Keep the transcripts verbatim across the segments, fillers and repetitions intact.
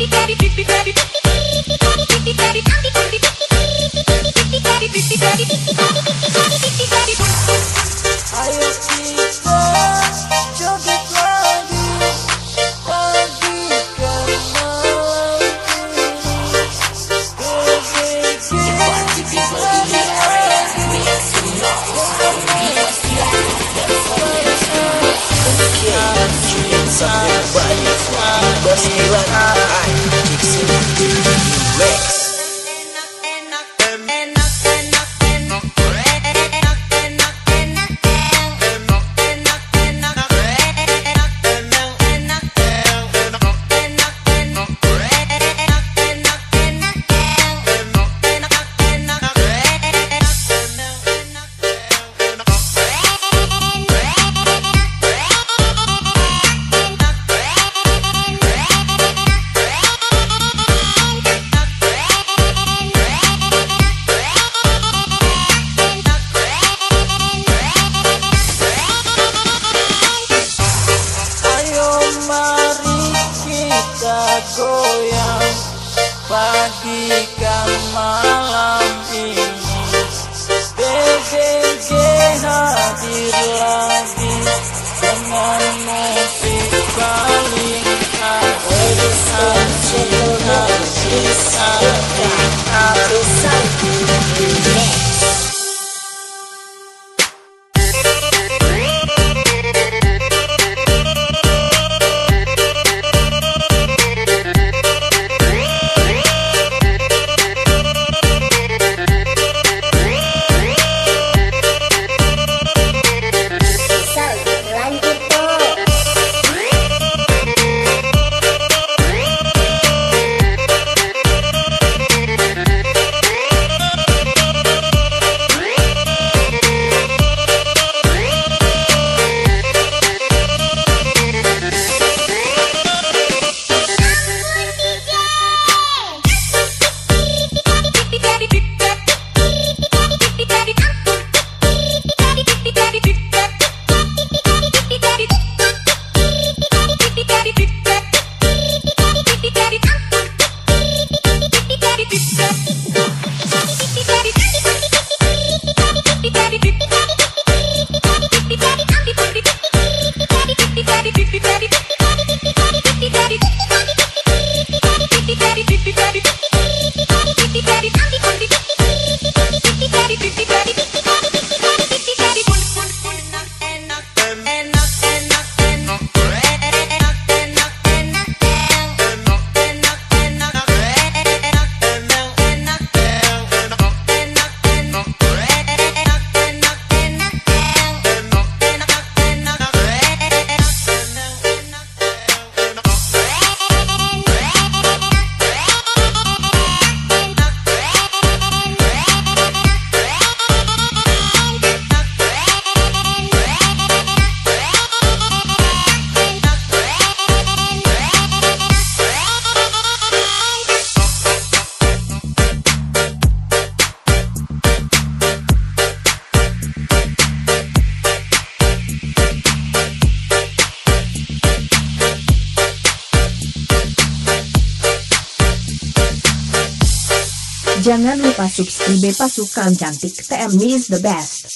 Jangan lupa subscribe pasukan cantik T M is the best.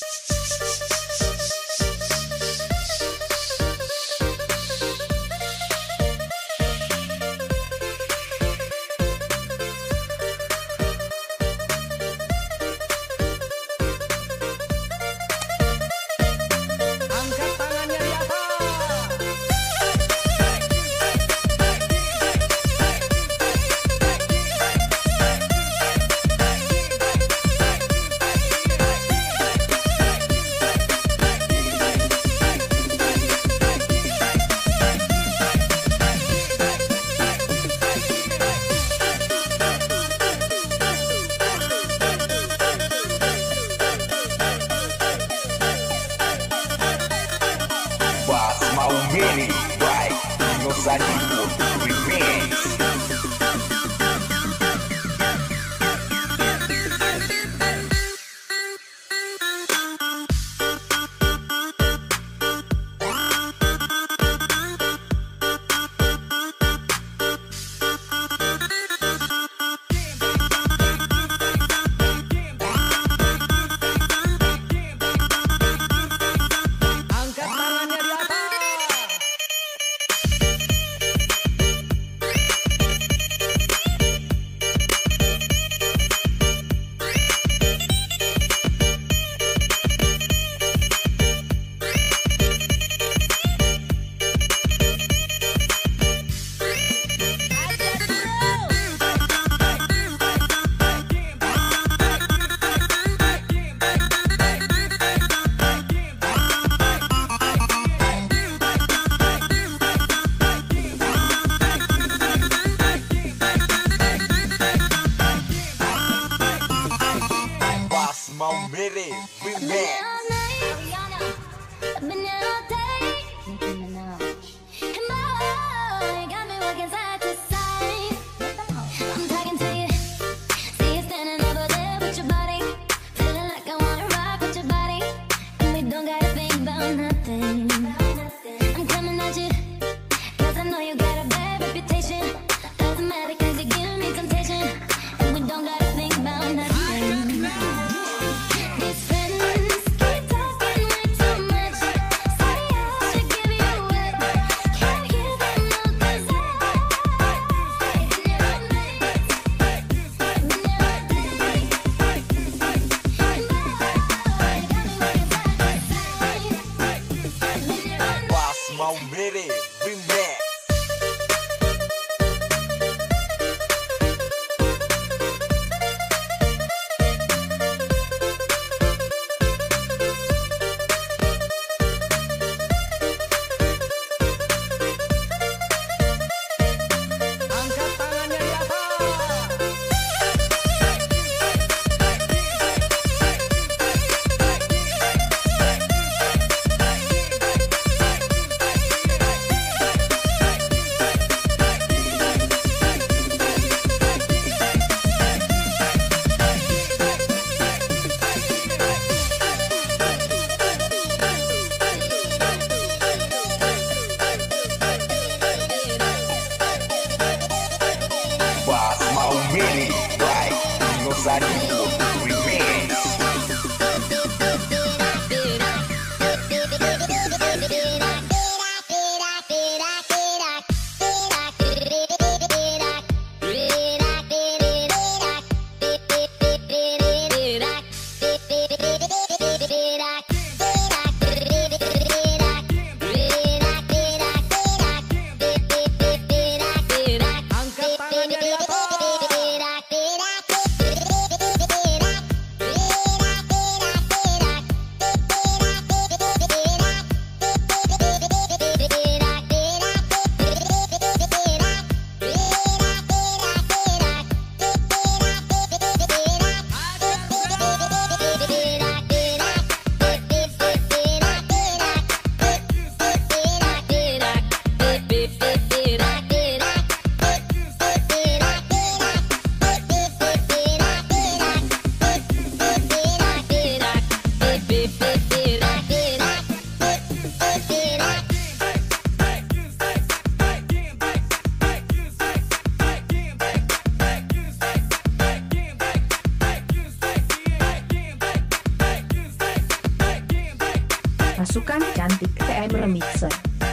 Many right, no side remains. rocking side to side. I'm talking to you. See you standing over there with your body, feeling like I wanna rock with your body, and we don't gotta think about nothing. I'm coming at you, cause I know you got a bad reputation. Automatic cause you give me temptation, and we don't gotta think about nothing. These friends keep talking way too much. Say I should give you up. Can't hear them out cause I Boss Mau Mini Remix. Angkat tangannya di atas. Boss Mau Mini by Dino Sadiku Remix. Angkat tangannya di atas. Pasukan Cantik T M Remixer.